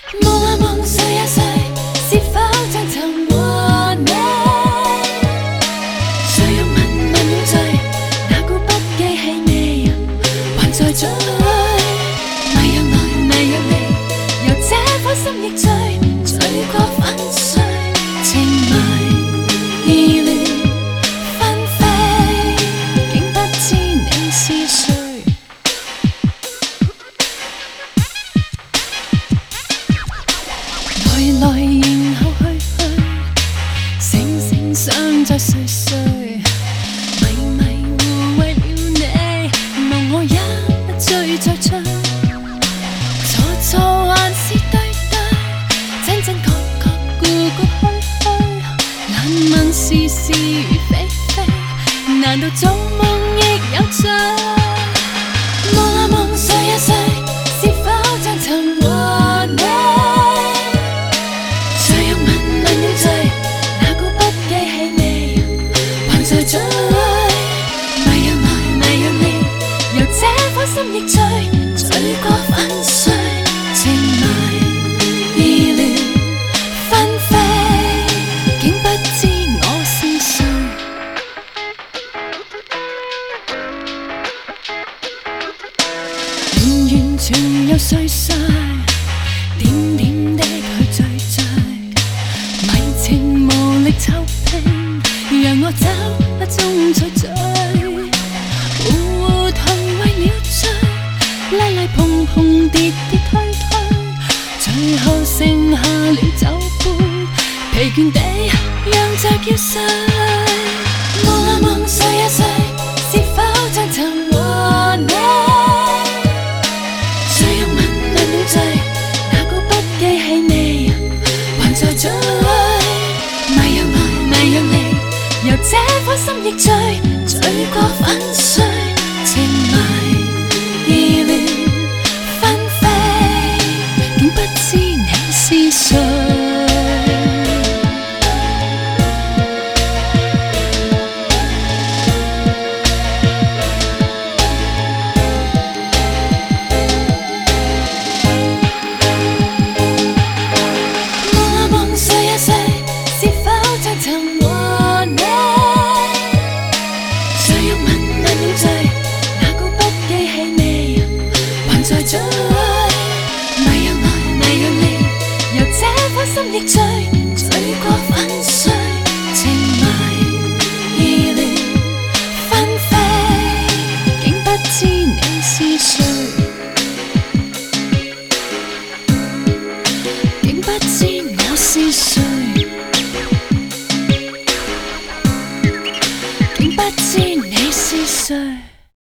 望啊望，睡啊睡，是否將尋和你？誰又問問永醉，哪顧不記起你，還在追。迷又來，迷又離，由這顆心亦醉，醉過粉碎，情迷意亂紛飛，竟不知你是誰。來然後去，醒醒想再睡睡，迷迷糊為了你，望我一追再追，錯錯還是對對，真真確確顧顧虛虛，難問是是非非，難道做夢亦有罪？望啊望，睡啊睡，是否將尋和你？在追，迷又來，迷又離，由這顆心亦醉，醉過粉碎，情迷意亂紛飛，竟不知我是誰。完完全又碎碎，點點的去追追，迷情無力臭拼，讓我走不中再醉，糊糊塗為了追，拉拉碰碰跌跌推推，最後剩下了酒杯，疲倦地讓着叫睡。望啊望，睡啊睡，是否將尋和你？誰又問問永醉，哪顧不記起你，還在追。迷又來，迷又離，由這顆心亦醉，醉過粉碎，情迷意亂紛飛，竟不知你是誰。望啊望，睡啊睡，是否將尋和你？在追，迷又來，迷又離，由這顆心亦醉，醉過粉碎，情迷意亂紛飛，竟不知你是誰，竟不知我是誰，竟不知你是誰。